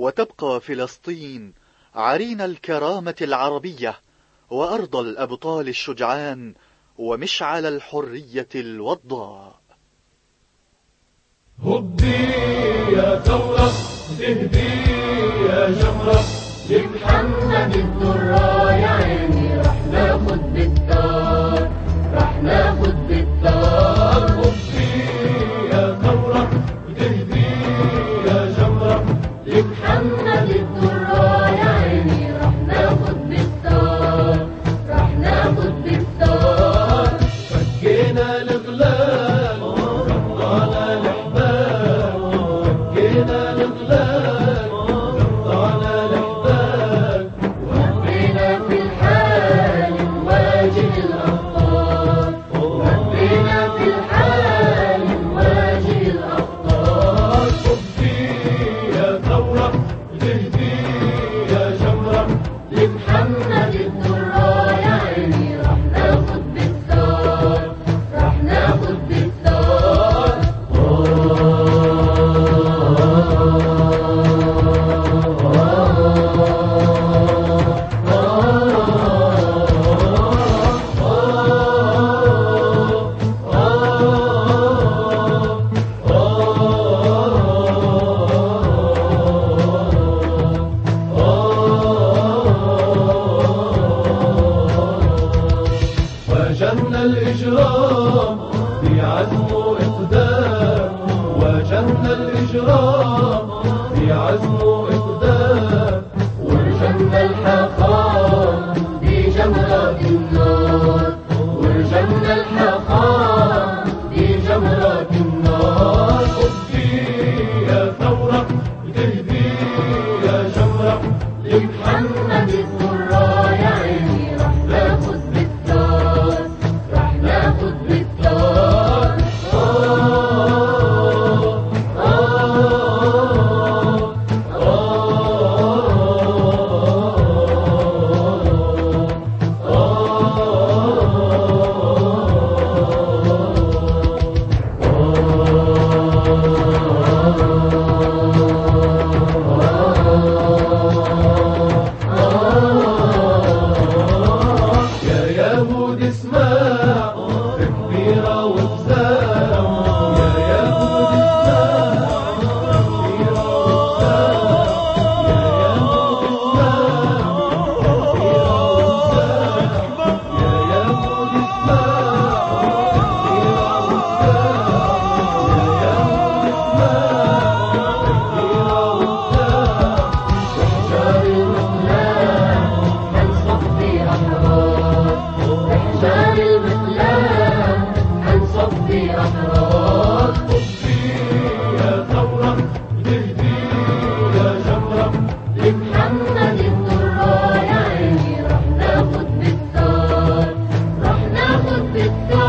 وتبقى فلسطين عرين الكرامة العربية وأرض الأبطال الشجعان ومشعل الحرية الوضاء. هبي يا ثورة، اهدي يا جمرة، لمحمد الدرة يا عيني رح ناخد بالثار، رح ناخد بالثار. هبي يا ثورة، اهدي يا جمرة، لمحمد الدرة يا عيني رح ناخد بالثار، رح ناخد بالثار. فكينا الغلال قطعنا الحبال، فكينا الغلال قطعنا الحبال، وهبينا في الحال نواجه الأبطال، وهبينا في الحال نواجه الأبطال. هبي يا ثورة، اهدي يا جمرة، لمحمد الدرة يا عيني رح ناخد بالثار، رح ناخد بالثار. واجهنا الإجرام بعزم وإقدام، واجهنا الإجرام بعزم وإقدام، ورجمنا الحقام بجمرات النار، ورجمنا الحقام بجمرات النار. هبي يا ثورة، اهدي يا جمرة، لمحمد الدرة يا عيني رح ناخد بالثار، رح ناخد بالثار. يا يهود اسمع تكبيرة وفزاع، يا يهود اسمع تكبيرة وفزاع، يا يهود اسمع تكبيرة وفزاع، يا يهود اسمع تكبيرة وفزاع، يا يهود اسمع تكبيرة وفزاع. احجار المقلاة حنصفي أحرار، احجار المقلاة حنصفي أحرار. هبي يا ثورة، اهدي يا جمرة، لمحمد الدرة يا عيني رح ناخد بالثار، رح ناخد بالثار.